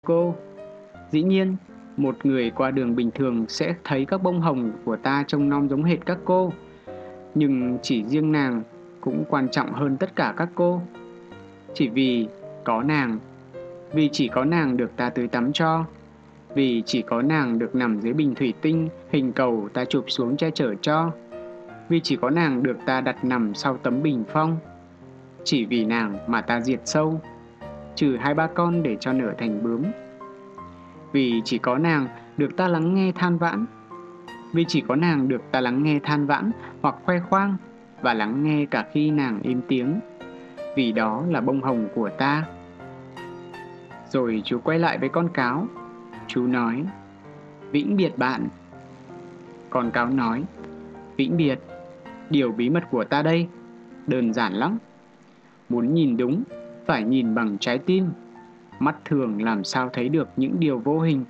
Cô, dĩ nhiên, một người qua đường bình thường sẽ thấy các bông hồng của ta trông non giống hệt các cô. Nhưng chỉ riêng nàng cũng quan trọng hơn tất cả các cô. Chỉ vì có nàng, vì chỉ có nàng được ta tưới tắm cho, vì chỉ có nàng được nằm dưới bình thủy tinh hình cầu ta chụp xuống che chở cho, vì chỉ có nàng được ta đặt nằm sau tấm bình phong. Chỉ vì nàng mà ta diệt sâu, trừ 2-3 con để cho nở thành bướm. Vì chỉ có nàng được ta lắng nghe than vãn, vì chỉ có nàng được ta lắng nghe than vãn hoặc khoe khoang, và lắng nghe cả khi nàng im tiếng, vì đó là bông hồng của ta. Rồi chú quay lại với con cáo. Chú nói, vĩnh biệt bạn. Con cáo nói, vĩnh biệt, điều bí mật của ta đây, đơn giản lắm. Muốn nhìn đúng, phải nhìn bằng trái tim. Mắt thường làm sao thấy được những điều vô hình.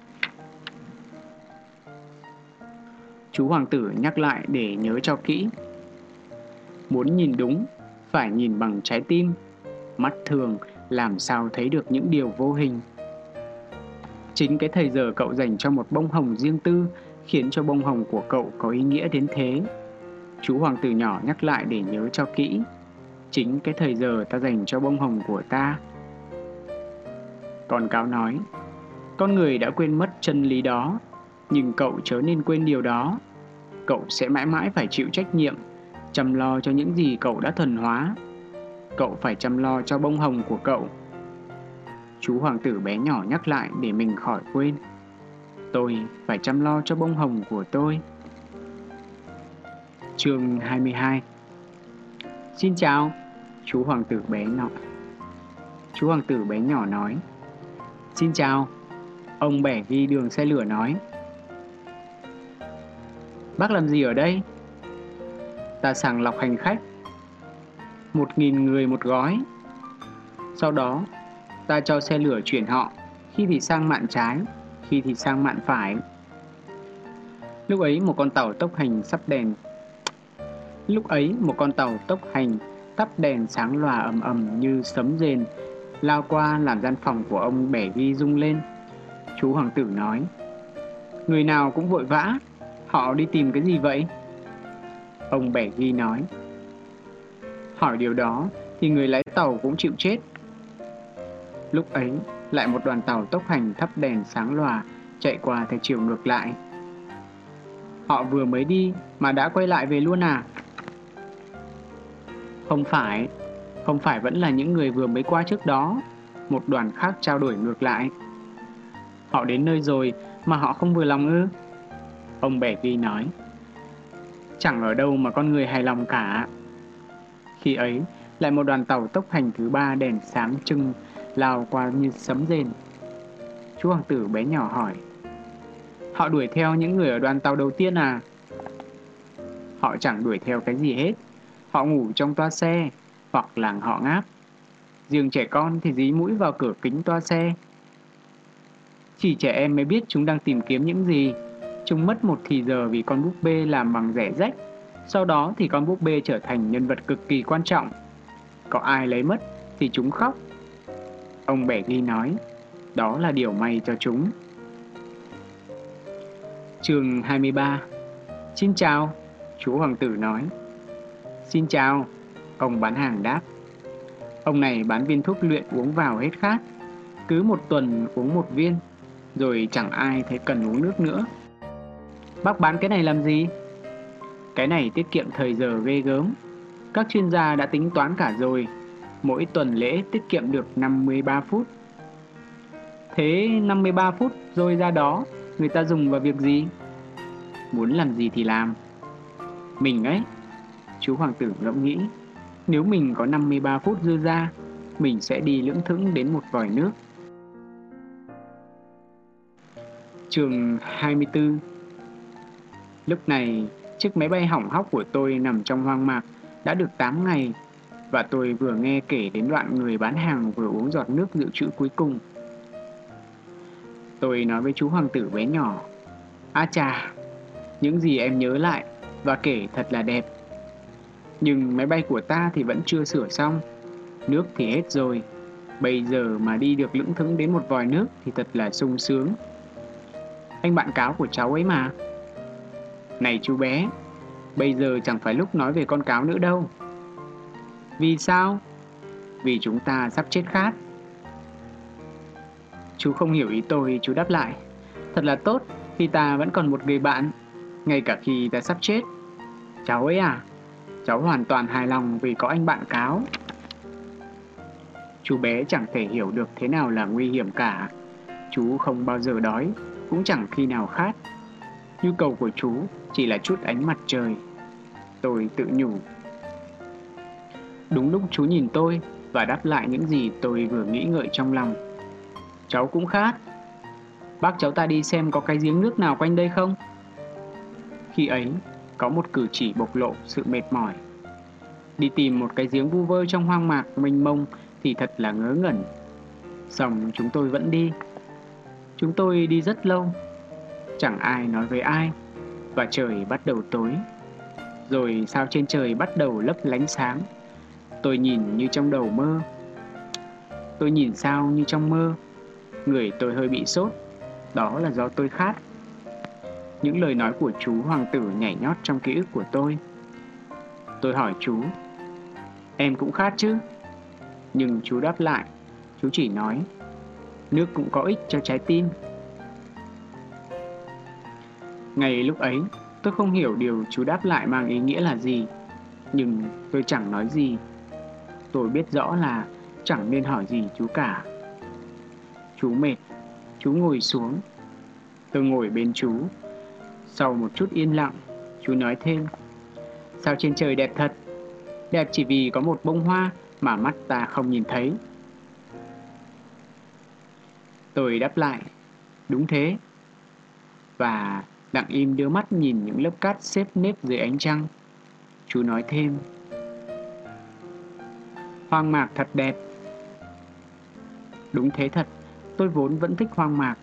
Chú hoàng tử nhắc lại để nhớ cho kỹ. Muốn nhìn đúng, phải nhìn bằng trái tim. Mắt thường làm sao thấy được những điều vô hình. Chính cái thời giờ cậu dành cho một bông hồng riêng tư khiến cho bông hồng của cậu có ý nghĩa đến thế. Chú hoàng tử nhỏ nhắc lại để nhớ cho kỹ. Chính cái thời giờ ta dành cho bông hồng của ta. Con cáo nói, con người đã quên mất chân lý đó, nhưng cậu chớ nên quên điều đó. Cậu sẽ mãi mãi phải chịu trách nhiệm, chăm lo cho những gì cậu đã thuần hóa. Cậu phải chăm lo cho bông hồng của cậu. Chú hoàng tử bé nhỏ nhắc lại để mình khỏi quên. Tôi phải chăm lo cho bông hồng của tôi. Chương 22. Xin chào, chú hoàng tử bé nhỏ. Chú hoàng tử bé nhỏ nói. Xin chào, ông bẻ ghi đường xe lửa nói. Bác làm gì ở đây? Ta sàng lọc hành khách. 1.000 người một gói. Sau đó, ta cho xe lửa chuyển họ, khi thì sang mạn trái, khi thì sang mạn phải. Lúc ấy một con tàu tốc hành tắp đèn sáng lòa ầm ầm như sấm rền lao qua làm gian phòng của ông bẻ ghi rung lên. Chú hoàng tử nói, người nào cũng vội vã, họ đi tìm cái gì vậy? Ông bẻ ghi nói, hỏi điều đó thì người lái tàu cũng chịu chết. Lúc ấy lại một đoàn tàu tốc hành thắp đèn sáng lòa chạy qua theo chiều ngược lại. Họ vừa mới đi mà đã quay lại về luôn à? Không phải vẫn là những người vừa mới qua trước đó. Một đoàn khác trao đổi ngược lại. Họ đến nơi rồi mà họ không vừa lòng ư? Ông bẻ ghi nói, chẳng ở đâu mà con người hài lòng cả. Khi ấy lại một đoàn tàu tốc hành thứ 3 đèn sáng trưng lao qua như sấm rền. Chú hoàng tử bé nhỏ hỏi, họ đuổi theo những người ở đoàn tàu đầu tiên à? Họ chẳng đuổi theo cái gì hết. Họ ngủ trong toa xe, hoặc làng họ ngáp. Riêng trẻ con thì dí mũi vào cửa kính toa xe. Chỉ trẻ em mới biết chúng đang tìm kiếm những gì. Chúng mất một thì giờ vì con búp bê làm bằng rẻ rách. Sau đó thì con búp bê trở thành nhân vật cực kỳ quan trọng. Có ai lấy mất thì chúng khóc. Ông bẻ ghi nói, đó là điều may cho chúng. Chương 23. Xin chào, chú hoàng tử nói. Xin chào, ông bán hàng đáp. Ông này bán viên thuốc luyện uống vào hết khát. Cứ một tuần uống một viên, rồi chẳng ai thấy cần uống nước nữa. Bác bán cái này làm gì? Cái này tiết kiệm thời giờ ghê gớm. Các chuyên gia đã tính toán cả rồi. Mỗi tuần lễ tiết kiệm được 53 phút. Thế 53 phút rồi ra đó, người ta dùng vào việc gì? Muốn làm gì thì làm. Mình ấy, chú hoàng tử ngẫm nghĩ, nếu mình có 53 phút dư ra, mình sẽ đi lững thững đến một vòi nước. Chương 24. Lúc này, chiếc máy bay hỏng hóc của tôi nằm trong hoang mạc đã được 8 ngày, và tôi vừa nghe kể đến đoạn người bán hàng vừa uống giọt nước dự trữ cuối cùng. Tôi nói với chú hoàng tử bé nhỏ, á chà, những gì em nhớ lại và kể thật là đẹp. Nhưng máy bay của ta thì vẫn chưa sửa xong. Nước thì hết rồi. Bây giờ mà đi được lững thững đến một vòi nước thì thật là sung sướng. Anh bạn cáo của cháu ấy mà. Này chú bé, bây giờ chẳng phải lúc nói về con cáo nữa đâu. Vì sao? Vì chúng ta sắp chết khát. Chú không hiểu ý tôi, chú đáp lại. Thật là tốt khi ta vẫn còn một người bạn, ngay cả khi ta sắp chết. Cháu ấy à, cháu hoàn toàn hài lòng vì có anh bạn cáo. Chú bé chẳng thể hiểu được thế nào là nguy hiểm cả. Chú không bao giờ đói, cũng chẳng khi nào khát. Nhu cầu của chú chỉ là chút ánh mặt trời. Tôi tự nhủ. Đúng lúc chú nhìn tôi và đáp lại những gì tôi vừa nghĩ ngợi trong lòng. Cháu cũng khát. Bác cháu ta đi xem có cái giếng nước nào quanh đây không? Khi ấy, có một cử chỉ bộc lộ sự mệt mỏi. Đi tìm một cái giếng vu vơ trong hoang mạc mênh mông thì thật là ngớ ngẩn. Xong chúng tôi vẫn đi. Chúng tôi đi rất lâu. Chẳng ai nói với ai. Và trời bắt đầu tối. Rồi sao trên trời bắt đầu lấp lánh sáng. Tôi nhìn như trong đầu mơ. Tôi nhìn sao như trong mơ. Người tôi hơi bị sốt. Đó là do tôi khát. Những lời nói của chú hoàng tử nhảy nhót trong ký ức của tôi. Tôi hỏi chú, em cũng khát chứ? Nhưng chú đáp lại, chú chỉ nói, nước cũng có ích cho trái tim. Ngay lúc ấy, tôi không hiểu điều chú đáp lại mang ý nghĩa là gì. Nhưng tôi chẳng nói gì. Tôi biết rõ là chẳng nên hỏi gì chú cả. Chú mệt, chú ngồi xuống. Tôi ngồi bên chú. Sau một chút yên lặng, chú nói thêm, sao trên trời đẹp thật. Đẹp chỉ vì có một bông hoa mà mắt ta không nhìn thấy. Tôi đáp lại, đúng thế. Và lặng im đưa mắt nhìn những lớp cát xếp nếp dưới ánh trăng. Chú nói thêm, hoang mạc thật đẹp. Đúng thế thật, tôi vốn vẫn thích hoang mạc.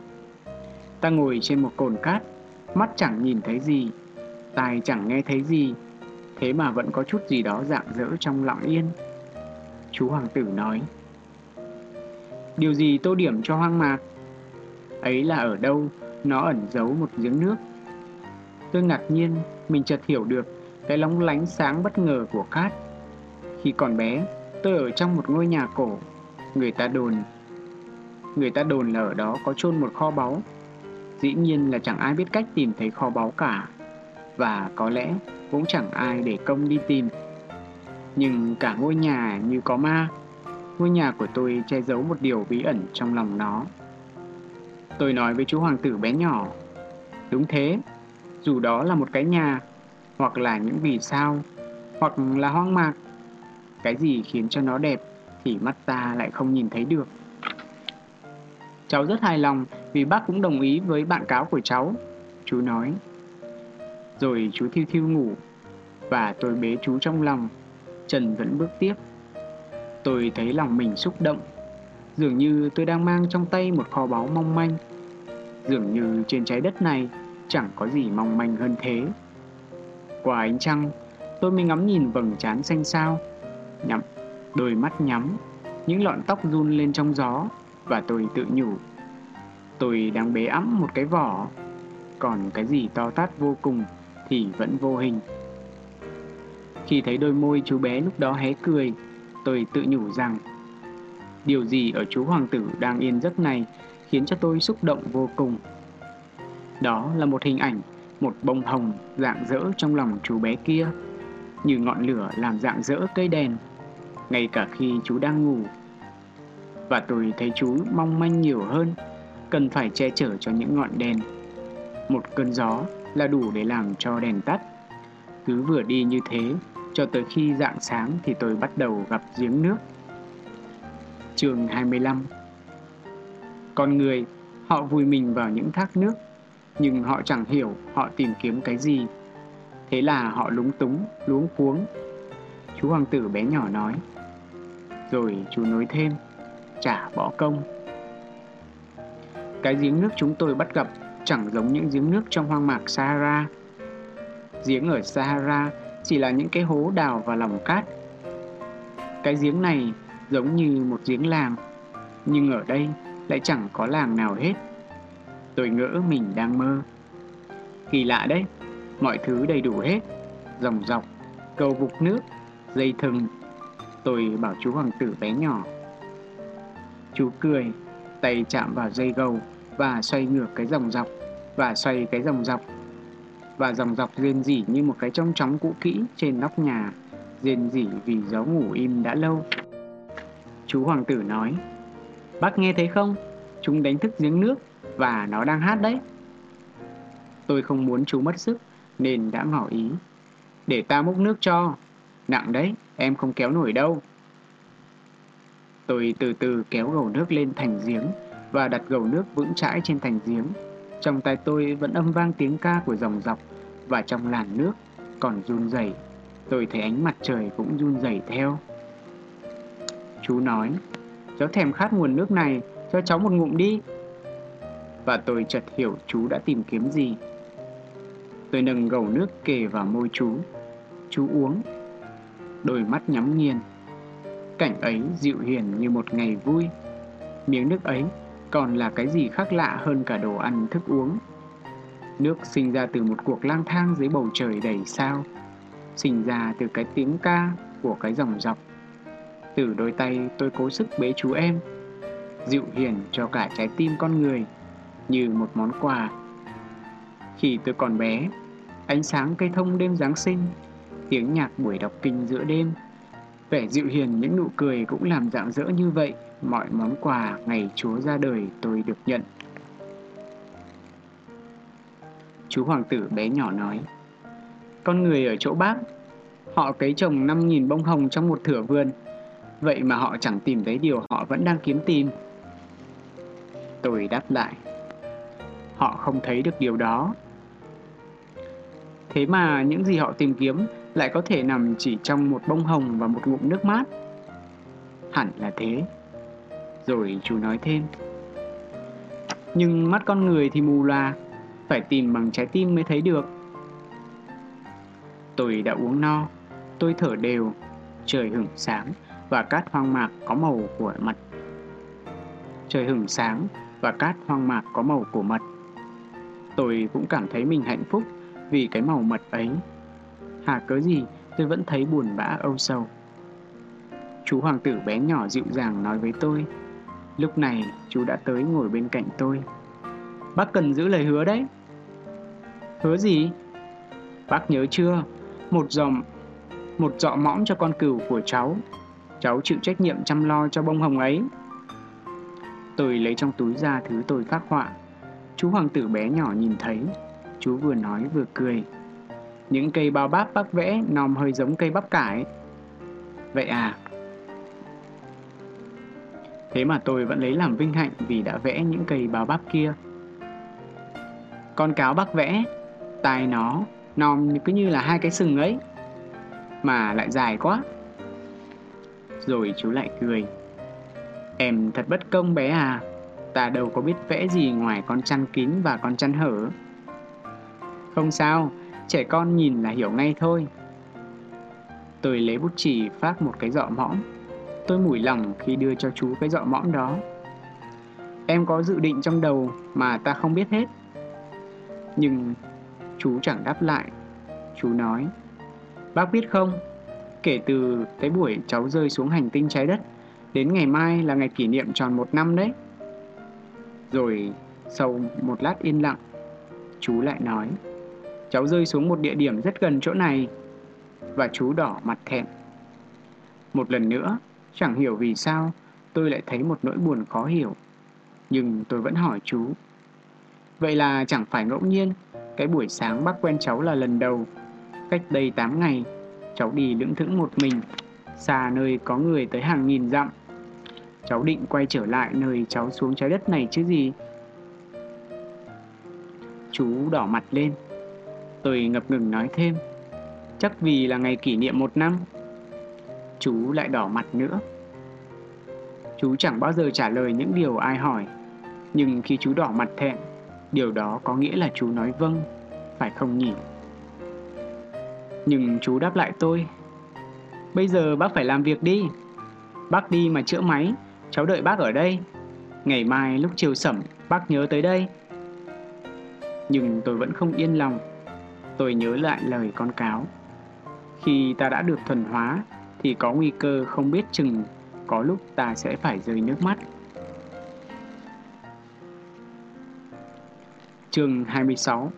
Ta ngồi trên một cồn cát, mắt chẳng nhìn thấy gì, tai chẳng nghe thấy gì, thế mà vẫn có chút gì đó rạng rỡ trong lặng yên. Chú hoàng tử nói, điều gì tô điểm cho hoang mạc? Ấy là ở đâu nó ẩn giấu một giếng nước. Tôi ngạc nhiên, mình chợt hiểu được cái lóng lánh sáng bất ngờ của cát. Khi còn bé, tôi ở trong một ngôi nhà cổ. Người ta đồn là ở đó có chôn một kho báu. Dĩ nhiên là chẳng ai biết cách tìm thấy kho báu cả. Và có lẽ cũng chẳng ai để công đi tìm. Nhưng cả ngôi nhà như có ma. Ngôi nhà của tôi che giấu một điều bí ẩn trong lòng nó. Tôi nói với chú hoàng tử bé nhỏ, đúng thế, dù đó là một cái nhà, hoặc là những vì sao, hoặc là hoang mạc, cái gì khiến cho nó đẹp thì mắt ta lại không nhìn thấy được. Cháu rất hài lòng vì bác cũng đồng ý với bạn cáo của cháu, chú nói. Rồi chú thiu thiu ngủ, và tôi bế chú trong lòng. Trần vẫn bước tiếp. Tôi thấy lòng mình xúc động. Dường như tôi đang mang trong tay một kho báu mong manh. Dường như trên trái đất này chẳng có gì mong manh hơn thế. Qua ánh trăng, tôi mới ngắm nhìn vầng trán xanh xao, đôi mắt nhắm, những lọn tóc run lên trong gió. Và tôi tự nhủ, tôi đang bế ẵm một cái vỏ, còn cái gì to tát vô cùng thì vẫn vô hình. Khi thấy đôi môi chú bé lúc đó hé cười, tôi tự nhủ rằng điều gì ở chú hoàng tử đang yên giấc này khiến cho tôi xúc động vô cùng. Đó là một hình ảnh, một bông hồng rạng rỡ trong lòng chú bé kia, như ngọn lửa làm rạng rỡ cây đèn, ngay cả khi chú đang ngủ. Và tôi thấy chú mong manh nhiều hơn, cần phải che chở cho những ngọn đèn. Một cơn gió là đủ để làm cho đèn tắt. Cứ vừa đi như thế, cho tới khi rạng sáng thì tôi bắt đầu gặp giếng nước. Chương 25. Con người, họ vùi mình vào những thác nước, nhưng họ chẳng hiểu họ tìm kiếm cái gì. Thế là họ lúng túng, luống cuống. Chú hoàng tử bé nhỏ nói. Rồi chú nói thêm, chả bỏ công. Cái giếng nước chúng tôi bắt gặp chẳng giống những giếng nước trong hoang mạc Sahara. Giếng ở Sahara chỉ là những cái hố đào vào lòng cát. Cái giếng này giống như một giếng làng, nhưng ở đây lại chẳng có làng nào hết. Tôi ngỡ mình đang mơ. Kỳ lạ đấy, mọi thứ đầy đủ hết, dòng dọc, cầu vục nước, dây thừng. Tôi bảo chú hoàng tử bé nhỏ. Chú cười, tay chạm vào dây gầu và xoay ngược cái dòng dọc, và xoay cái dòng dọc, và dòng dọc rên rỉ như một cái trống trống cũ kỹ trên nóc nhà, rên rỉ vì gió ngủ im đã lâu. Chú hoàng tử nói, bác nghe thấy không? Chúng đánh thức giếng nước và nó đang hát đấy. Tôi không muốn chú mất sức nên đã ngỏ ý, để ta múc nước cho. Nặng đấy, em không kéo nổi đâu. Tôi từ từ kéo gầu nước lên thành giếng và đặt gầu nước vững chãi trên thành giếng. Trong tai tôi vẫn âm vang tiếng ca của dòng dọc, và trong làn nước còn run rẩy. Tôi thấy ánh mặt trời cũng run rẩy theo. Chú nói, cháu thèm khát nguồn nước này, cho cháu một ngụm đi. Và tôi chợt hiểu chú đã tìm kiếm gì. Tôi nâng gầu nước kề vào môi chú. Chú uống. Đôi mắt nhắm nghiền. Cảnh ấy dịu hiền như một ngày vui. Miếng nước ấy còn là cái gì khác lạ hơn cả đồ ăn thức uống. Nước sinh ra từ một cuộc lang thang dưới bầu trời đầy sao, sinh ra từ cái tiếng ca của cái dòng dọc. Từ đôi tay tôi cố sức bế chú em, dịu hiền cho cả trái tim con người, như một món quà. Khi tôi còn bé, ánh sáng cây thông đêm Giáng sinh, tiếng nhạc buổi đọc kinh giữa đêm, vẻ dịu hiền những nụ cười cũng làm rạng rỡ như vậy mọi món quà ngày Chúa ra đời tôi được nhận. Chú hoàng tử bé nhỏ nói, con người ở chỗ bác, họ cấy trồng 5.000 bông hồng trong một thửa vườn, vậy mà họ chẳng tìm thấy điều họ vẫn đang kiếm tìm. Tôi đáp lại, họ không thấy được điều đó. Thế mà những gì họ tìm kiếm lại có thể nằm chỉ trong một bông hồng và một ngụm nước mát. Hẳn là thế. Rồi chú nói thêm, nhưng mắt con người thì mù loà, phải tìm bằng trái tim mới thấy được. Tôi đã uống no, tôi thở đều, trời hửng sáng và cát hoang mạc có màu của mật. Trời hửng sáng và cát hoang mạc có màu của mật. Tôi cũng cảm thấy mình hạnh phúc vì cái màu mật ấy. Hà cớ gì tôi vẫn thấy buồn bã âu sầu. Chú hoàng tử bé nhỏ dịu dàng nói với tôi. Lúc này chú đã tới ngồi bên cạnh tôi. Bác cần giữ lời hứa đấy. Hứa gì? Bác nhớ chưa? Một giọ mõm cho con cừu của cháu. Cháu chịu trách nhiệm chăm lo cho bông hồng ấy. Tôi lấy trong túi ra thứ tôi phác họa. Chú hoàng tử bé nhỏ nhìn thấy. Chú vừa nói vừa cười. Những cây bao báp bác vẽ nòm hơi giống cây bắp cải. Vậy à? Thế mà tôi vẫn lấy làm vinh hạnh vì đã vẽ những cây bao bắp kia. Con cáo bác vẽ, tai nó nòm cứ như là hai cái sừng ấy, mà lại dài quá. Rồi chú lại cười. Em thật bất công bé à. Ta đâu có biết vẽ gì ngoài con chăn kín và con chăn hở. Không sao, trẻ con nhìn là hiểu ngay thôi. Tôi lấy bút chì phác một cái giọ mõm. Tôi mủi lòng khi đưa cho chú cái giọ mõm đó. Em có dự định trong đầu mà ta không biết hết. Nhưng chú chẳng đáp lại. Chú nói, bác biết không, kể từ cái buổi cháu rơi xuống hành tinh trái đất đến ngày mai là ngày kỷ niệm tròn 1 năm đấy. Rồi sau một lát yên lặng, chú lại nói, cháu rơi xuống một địa điểm rất gần chỗ này. Và chú đỏ mặt thẹn. Một lần nữa, chẳng hiểu vì sao tôi lại thấy một nỗi buồn khó hiểu. Nhưng tôi vẫn hỏi chú, vậy là chẳng phải ngẫu nhiên cái buổi sáng bác quen cháu là lần đầu. Cách đây 8 ngày, cháu đi lững thững một mình, xa nơi có người tới hàng nghìn dặm. Cháu định quay trở lại nơi cháu xuống trái đất này chứ gì. Chú đỏ mặt lên. Tôi ngập ngừng nói thêm, chắc vì là ngày kỷ niệm 1 năm. Chú lại đỏ mặt nữa. Chú chẳng bao giờ trả lời những điều ai hỏi. Nhưng khi chú đỏ mặt thẹn, điều đó có nghĩa là chú nói vâng, phải không nhỉ? Nhưng chú đáp lại tôi, bây giờ bác phải làm việc đi. Bác đi mà chữa máy, cháu đợi bác ở đây. Ngày mai lúc chiều sẩm, bác nhớ tới đây. Nhưng tôi vẫn không yên lòng. Tôi nhớ lại lời con cáo. Khi ta đã được thuần hóa thì có nguy cơ không biết chừng có lúc ta sẽ phải rơi nước mắt. Chương 26.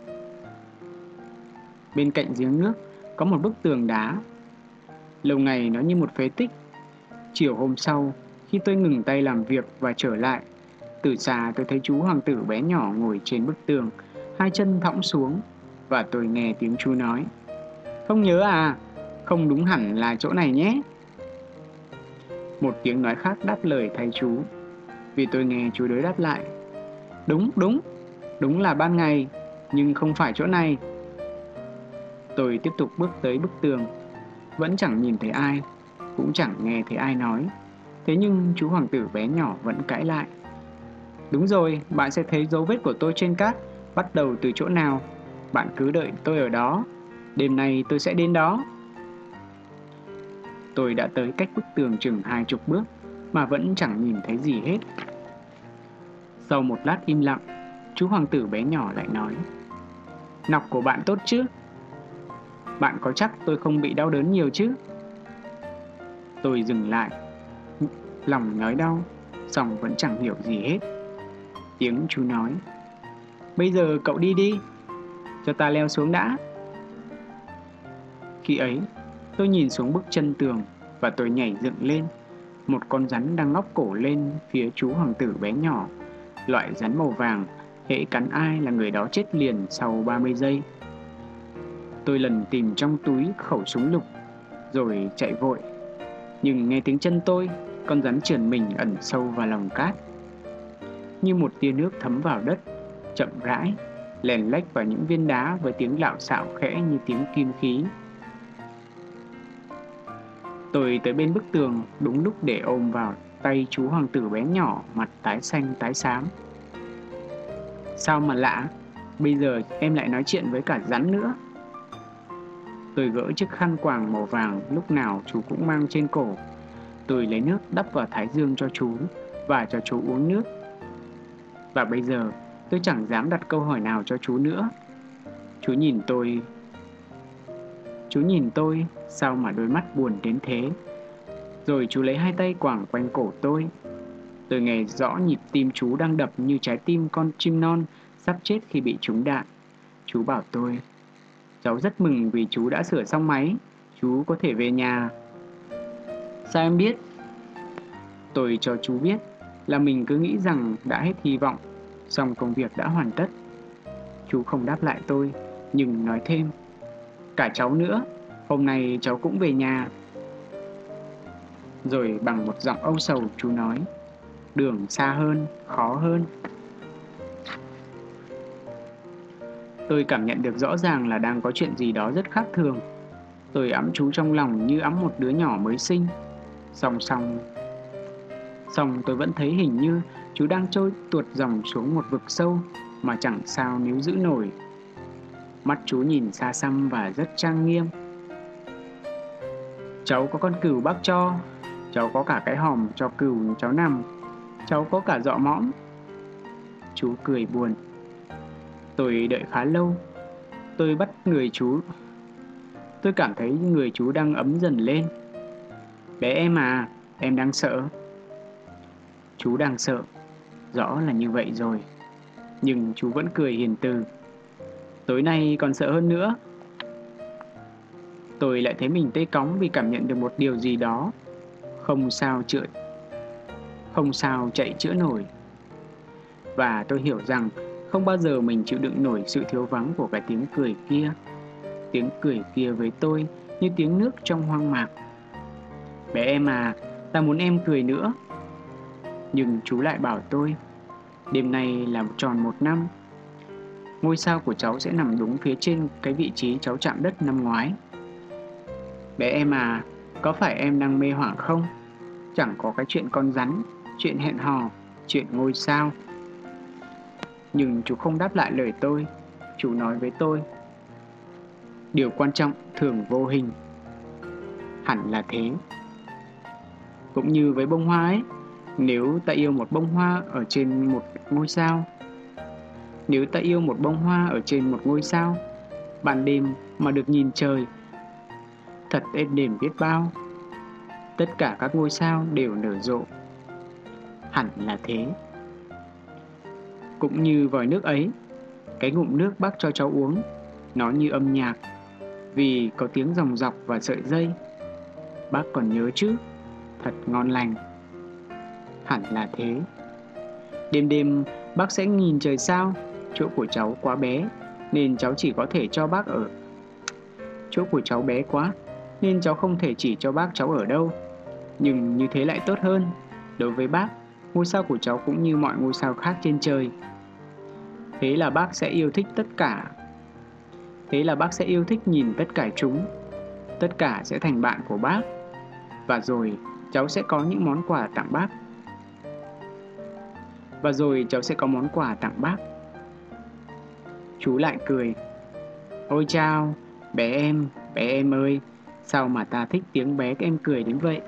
Bên cạnh giếng nước có một bức tường đá. Lâu ngày nó như một phế tích. Chiều hôm sau, khi tôi ngừng tay làm việc và trở lại, từ xa tôi thấy chú hoàng tử bé nhỏ ngồi trên bức tường, hai chân thõng xuống, và tôi nghe tiếng chú nói: "Không nhớ à? Không đúng hẳn là chỗ này nhé." Một tiếng nói khác đáp lời thay chú, vì tôi nghe chú đối đáp lại: "Đúng, đúng, đúng là ban ngày, nhưng không phải chỗ này." Tôi tiếp tục bước tới bức tường, vẫn chẳng nhìn thấy ai, cũng chẳng nghe thấy ai nói. Thế nhưng chú hoàng tử bé nhỏ vẫn cãi lại: "Đúng rồi, bạn sẽ thấy dấu vết của tôi trên cát, bắt đầu từ chỗ nào. Bạn cứ đợi tôi ở đó, đêm nay tôi sẽ đến đó." Tôi đã tới cách bức tường chừng 20 bước mà vẫn chẳng nhìn thấy gì hết. Sau một lát im lặng, chú hoàng tử bé nhỏ lại nói: "Nọc của bạn tốt chứ? Bạn có chắc tôi không bị đau đớn nhiều chứ?" Tôi dừng lại, lòng nhói đau, song vẫn chẳng hiểu gì hết. Tiếng chú nói: "Bây giờ cậu đi đi, cho ta leo xuống đã." Khi ấy, tôi nhìn xuống bức chân tường và tôi nhảy dựng lên. Một con rắn đang ngóc cổ lên phía chú hoàng tử bé nhỏ. Loại rắn màu vàng, hễ cắn ai là người đó chết liền sau 30 giây. Tôi lần tìm trong túi khẩu súng lục, rồi chạy vội. Nhưng nghe tiếng chân tôi, con rắn trườn mình ẩn sâu vào lòng cát. Như một tia nước thấm vào đất, chậm rãi, lèn lách vào những viên đá với tiếng lạo xạo khẽ như tiếng kim khí. Tôi tới bên bức tường đúng lúc để ôm vào tay chú hoàng tử bé nhỏ, mặt tái xanh tái xám. "Sao mà lạ, bây giờ em lại nói chuyện với cả rắn nữa." Tôi gỡ chiếc khăn quàng màu vàng lúc nào chú cũng mang trên cổ. Tôi lấy nước đắp vào thái dương cho chú và cho chú uống nước. Và bây giờ tôi chẳng dám đặt câu hỏi nào cho chú nữa. Chú nhìn tôi, sao mà đôi mắt buồn đến thế. Rồi chú lấy hai tay quàng quanh cổ tôi. Tôi nghe rõ nhịp tim chú đang đập như trái tim con chim non sắp chết khi bị trúng đạn. Chú bảo tôi: "Cháu rất mừng vì chú đã sửa xong máy, chú có thể về nhà." "Sao em biết?" Tôi cho chú biết là mình cứ nghĩ rằng đã hết hy vọng, song công việc đã hoàn tất. Chú không đáp lại tôi, nhưng nói thêm: "Cả cháu nữa, hôm nay cháu cũng về nhà." Rồi bằng một giọng âu sầu chú nói: "Đường xa hơn, khó hơn." Tôi cảm nhận được rõ ràng là đang có chuyện gì đó rất khác thường. Tôi ẵm chú trong lòng như ẵm một đứa nhỏ mới sinh. Song tôi vẫn thấy hình như chú đang trôi tuột dòng xuống một vực sâu mà chẳng sao níu giữ nổi. Mắt chú nhìn xa xăm và rất trang nghiêm. "Cháu có con cừu bác cho, cháu có cả cái hòm cho cừu cháu nằm, cháu có cả dọ mõm." Chú cười buồn. Tôi đợi khá lâu. Tôi bắt người chú. Tôi cảm thấy người chú đang ấm dần lên. "Bé em à, em đang sợ." Chú đang sợ, rõ là như vậy rồi. Nhưng chú vẫn cười hiền từ. "Tối nay còn sợ hơn nữa." Tôi lại thấy mình tê cóng vì cảm nhận được một điều gì đó. Không sao chạy chữa nổi. Và tôi hiểu rằng không bao giờ mình chịu đựng nổi sự thiếu vắng của cái tiếng cười kia. Tiếng cười kia với tôi như tiếng nước trong hoang mạc. "Bé em à, ta muốn em cười nữa." Nhưng chú lại bảo tôi: "Đêm nay là tròn 1 năm. Ngôi sao của cháu sẽ nằm đúng phía trên cái vị trí cháu chạm đất năm ngoái. Bé em à, có phải em đang mê hoảng không? Chẳng có cái chuyện con rắn, chuyện hẹn hò, chuyện ngôi sao." Nhưng chú không đáp lại lời tôi. Chú nói với tôi: "Điều quan trọng thường vô hình." Hẳn là thế. Cũng như với bông hoa ấy, nếu ta yêu một bông hoa ở trên một ngôi sao, nếu ta yêu một bông hoa ở trên một ngôi sao, ban đêm mà được nhìn trời, thật êm đềm biết bao. Tất cả các ngôi sao đều nở rộ. Hẳn là thế. Cũng như vòi nước ấy, cái ngụm nước bác cho cháu uống, nó như âm nhạc, vì có tiếng dòng dọc và sợi dây. Bác còn nhớ chứ, thật ngon lành. Hẳn là thế. Đêm đêm bác sẽ nhìn trời sao. Chỗ của cháu quá bé nên cháu chỉ có thể cho bác ở. Chỗ của cháu bé quá nên cháu không thể chỉ cho bác cháu ở đâu. Nhưng như thế lại tốt hơn. Đối với bác, ngôi sao của cháu cũng như mọi ngôi sao khác trên trời. Thế là bác sẽ yêu thích tất cả. Thế là bác sẽ yêu thích nhìn tất cả chúng. Tất cả sẽ thành bạn của bác. Và rồi cháu sẽ có những món quà tặng bác. Và rồi cháu sẽ có món quà tặng bác. Chú lại cười. Ôi chao, bé em ơi, sao mà ta thích tiếng bé em cười đến vậy?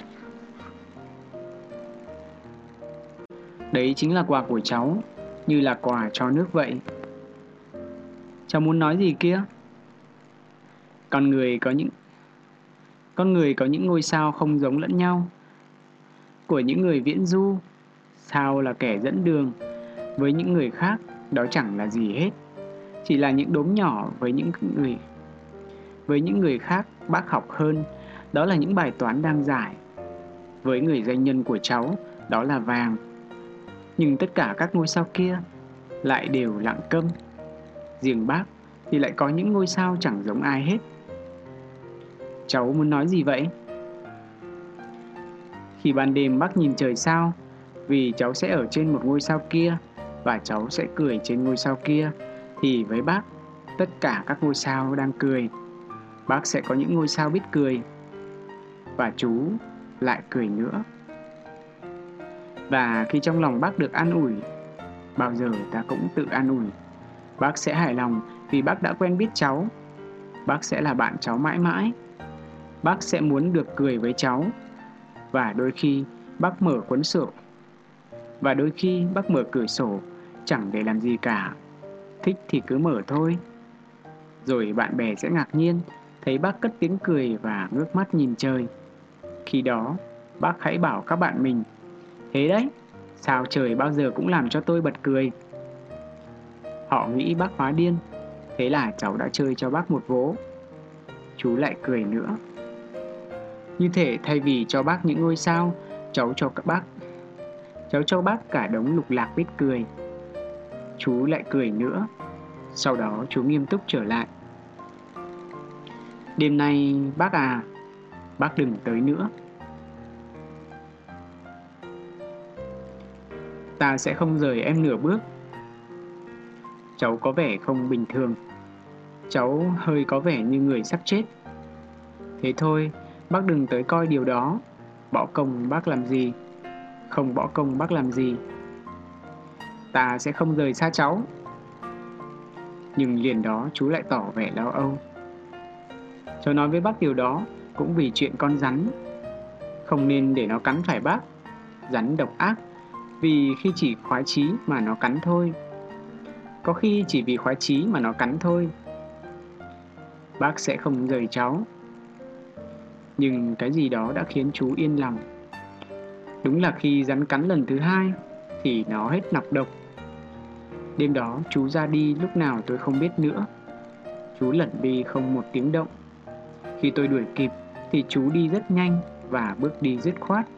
Đấy chính là quà của cháu, như là quà cho nước vậy. Cháu muốn nói gì kia? Con người có những ngôi sao không giống lẫn nhau. Của những người viễn du, sao là kẻ dẫn đường. Với những người khác, đó chẳng là gì hết. Chỉ là những đốm nhỏ với những người khác bác học hơn, đó là những bài toán đang giải. Với người doanh nhân của cháu, đó là vàng. Nhưng tất cả các ngôi sao kia lại đều lặng câm. Riêng bác thì lại có những ngôi sao chẳng giống ai hết. Cháu muốn nói gì vậy? Khi ban đêm bác nhìn trời sao, vì cháu sẽ ở trên một ngôi sao kia và cháu sẽ cười trên ngôi sao kia, thì với bác, tất cả các ngôi sao đang cười. Bác sẽ có những ngôi sao biết cười. Và chú lại cười nữa. Và khi trong lòng bác được an ủi, bao giờ ta cũng tự an ủi. Bác sẽ hài lòng vì bác đã quen biết cháu. Bác sẽ là bạn cháu mãi mãi. Bác sẽ muốn được cười với cháu. Và đôi khi bác mở cuốn sổ. Và đôi khi bác mở cửa sổ, chẳng để làm gì cả. Thích thì cứ mở thôi. Rồi bạn bè sẽ ngạc nhiên thấy bác cất tiếng cười và ngước mắt nhìn trời. Khi đó, bác hãy bảo các bạn mình, thế đấy, sao trời bao giờ cũng làm cho tôi bật cười. Họ nghĩ bác hóa điên. Thế là cháu đã chơi cho bác một vố. Chú lại cười nữa. Như thể thay vì cho bác những ngôi sao, cháu cho bác cả đống lục lạc biết cười. Chú lại cười nữa. Sau đó chú nghiêm túc trở lại. Đêm nay bác à, bác đừng tới nữa. Ta sẽ không rời em nửa bước. Cháu có vẻ không bình thường. Cháu hơi có vẻ như người sắp chết. Thế thôi, bác đừng tới coi điều đó. Bỏ công bác làm gì? Không bỏ công bác làm gì? Ta sẽ không rời xa cháu. Nhưng liền đó chú lại tỏ vẻ lo âu. Cháu nói với bác điều đó cũng vì chuyện con rắn. Không nên để nó cắn phải bác. Rắn độc ác, vì khi chỉ khoái chí mà nó cắn thôi. Có khi chỉ vì khoái chí mà nó cắn thôi. Bác sẽ không rời cháu. Nhưng cái gì đó đã khiến chú yên lòng. Đúng là khi rắn cắn lần thứ hai thì nó hết nọc độc. Đêm đó chú ra đi lúc nào tôi không biết nữa. Chú lẩn đi không một tiếng động. Khi tôi đuổi kịp thì chú đi rất nhanh và bước đi dứt khoát.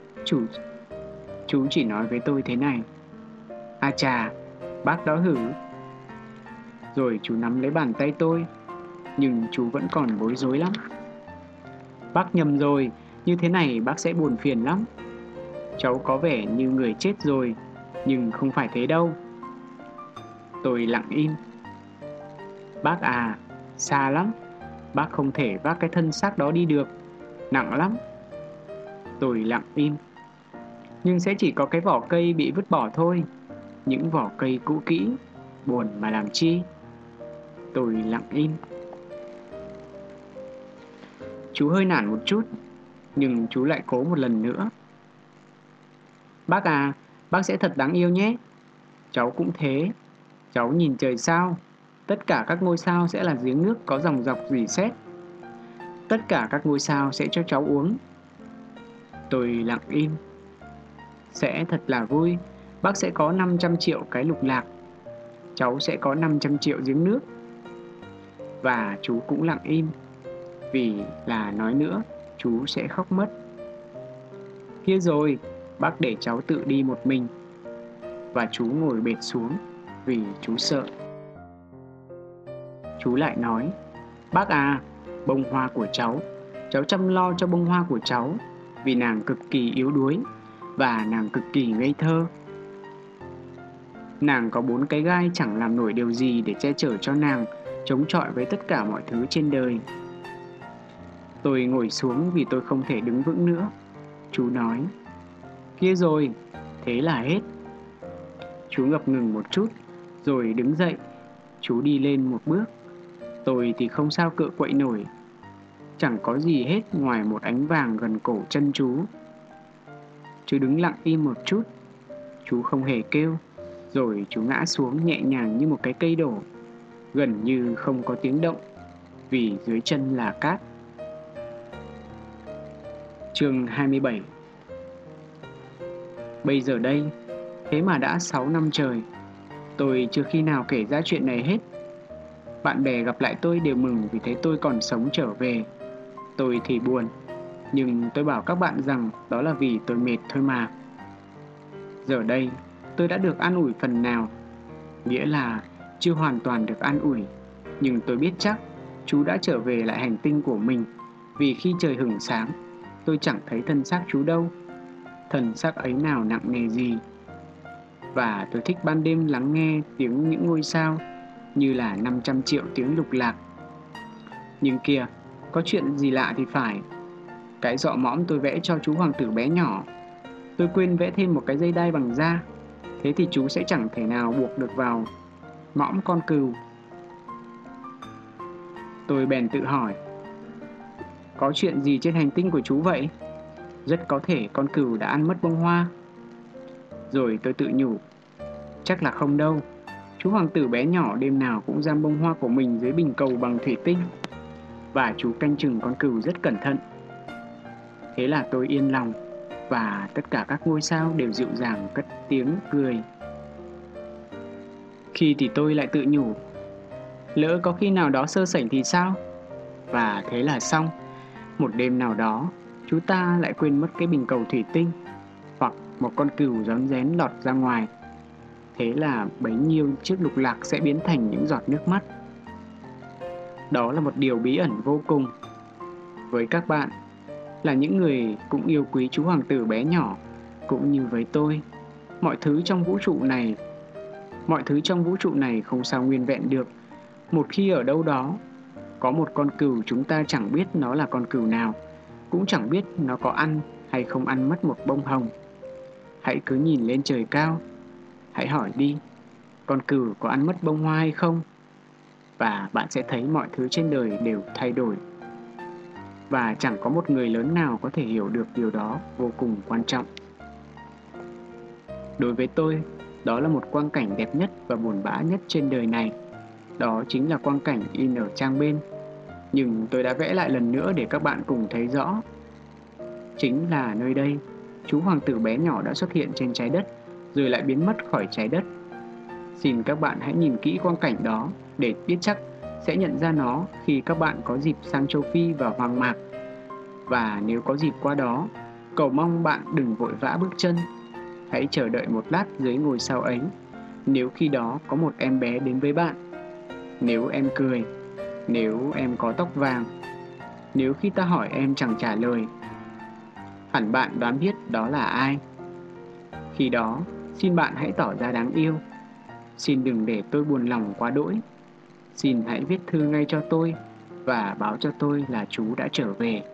Chú chỉ nói với tôi thế này: "À chà, bác đó hử?" Rồi chú nắm lấy bàn tay tôi. Nhưng chú vẫn còn bối rối lắm. "Bác nhầm rồi, như thế này bác sẽ buồn phiền lắm. Cháu có vẻ như người chết rồi, nhưng không phải thế đâu." Tôi lặng im. "Bác à, xa lắm. Bác không thể vác cái thân xác đó đi được. Nặng lắm." Tôi lặng im. "Nhưng sẽ chỉ có cái vỏ cây bị vứt bỏ thôi. Những vỏ cây cũ kỹ, buồn mà làm chi." Tôi lặng im. Chú hơi nản một chút. Nhưng chú lại cố một lần nữa. Bác à, bác sẽ thật đáng yêu nhé. Cháu cũng thế. Cháu nhìn trời sao. Tất cả các ngôi sao sẽ là giếng nước có dòng dọc rỉ sét. Tất cả các ngôi sao sẽ cho cháu uống. Tôi lặng im. Sẽ thật là vui. Bác sẽ có 500 triệu cái lục lạc. Cháu sẽ có 500 triệu giếng nước. Và chú cũng lặng im. Vì là nói nữa, chú sẽ khóc mất. Kia rồi, bác để cháu tự đi một mình. Và chú ngồi bệt xuống vì chú sợ. Chú lại nói, bác à, bông hoa của cháu chăm lo cho bông hoa của cháu, vì nàng cực kỳ yếu đuối và nàng cực kỳ ngây thơ. Nàng có 4 cái gai chẳng làm nổi điều gì để che chở cho nàng chống chọi với tất cả mọi thứ trên đời. Tôi ngồi xuống vì tôi không thể đứng vững nữa. Chú nói, kia rồi, thế là hết. Chú ngập ngừng một chút, rồi đứng dậy. Chú đi lên một bước. Tôi thì không sao cựa quậy nổi. Chẳng có gì hết ngoài một ánh vàng gần cổ chân chú. Chú đứng lặng im một chút. Chú không hề kêu. Rồi chú ngã xuống nhẹ nhàng như một cái cây đổ, gần như không có tiếng động, vì dưới chân là cát. Chương 27. Bây giờ đây, thế mà đã 6 năm trời, tôi chưa khi nào kể ra chuyện này hết. Bạn bè gặp lại tôi đều mừng vì thấy tôi còn sống trở về. Tôi thì buồn, nhưng tôi bảo các bạn rằng đó là vì tôi mệt thôi mà. Giờ đây, tôi đã được an ủi phần nào. Nghĩa là chưa hoàn toàn được an ủi, nhưng tôi biết chắc chú đã trở về lại hành tinh của mình. Vì khi trời hửng sáng, tôi chẳng thấy thân xác chú đâu. Thân xác ấy nào nặng nề gì. Và tôi thích ban đêm lắng nghe tiếng những ngôi sao, như là 500 triệu tiếng lục lạc. Nhưng kìa, có chuyện gì lạ thì phải. Cái dọ mõm tôi vẽ cho chú hoàng tử bé nhỏ, tôi quên vẽ thêm một cái dây đai bằng da. Thế thì chú sẽ chẳng thể nào buộc được vào mõm con cừu. Tôi bèn tự hỏi, có chuyện gì trên hành tinh của chú vậy? Rất có thể con cừu đã ăn mất bông hoa. Rồi tôi tự nhủ, chắc là không đâu. Chú hoàng tử bé nhỏ đêm nào cũng giam bông hoa của mình dưới bình cầu bằng thủy tinh. Và chú canh chừng con cừu rất cẩn thận. Thế là tôi yên lòng. Và tất cả các ngôi sao đều dịu dàng cất tiếng cười. Khi thì tôi lại tự nhủ, lỡ có khi nào đó sơ sẩy thì sao? Và thế là xong. Một đêm nào đó, chú ta lại quên mất cái bình cầu thủy tinh, hoặc một con cừu rón rén lọt ra ngoài. Thế là bấy nhiêu chiếc lục lạc sẽ biến thành những giọt nước mắt. Đó là một điều bí ẩn vô cùng. Với các bạn, là những người cũng yêu quý chú hoàng tử bé nhỏ, cũng như với tôi, mọi thứ trong vũ trụ này không sao nguyên vẹn được. Một khi ở đâu đó có một con cừu, chúng ta chẳng biết nó là con cừu nào, cũng chẳng biết nó có ăn hay không ăn mất một bông hồng. Hãy cứ nhìn lên trời cao, hãy hỏi đi, con cừu có ăn mất bông hoa hay không? Và bạn sẽ thấy mọi thứ trên đời đều thay đổi. Và chẳng có một người lớn nào có thể hiểu được điều đó vô cùng quan trọng. Đối với tôi, đó là một quang cảnh đẹp nhất và buồn bã nhất trên đời này. Đó chính là quang cảnh in ở trang bên. Nhưng tôi đã vẽ lại lần nữa để các bạn cùng thấy rõ. Chính là nơi đây, chú hoàng tử bé nhỏ đã xuất hiện trên trái đất, rồi lại biến mất khỏi trái đất. Xin các bạn hãy nhìn kỹ quang cảnh đó để biết chắc sẽ nhận ra nó khi các bạn có dịp sang châu Phi và Hoàng Mạc. Và nếu có dịp qua đó, cầu mong bạn đừng vội vã bước chân. Hãy chờ đợi một lát dưới ngôi sao ấy. Nếu khi đó có một em bé đến với bạn, nếu em cười, nếu em có tóc vàng, nếu khi ta hỏi em chẳng trả lời, hẳn bạn đoán biết đó là ai. Khi đó, xin bạn hãy tỏ ra đáng yêu. Xin đừng để tôi buồn lòng quá đỗi. Xin hãy viết thư ngay cho tôi và báo cho tôi là chú đã trở về.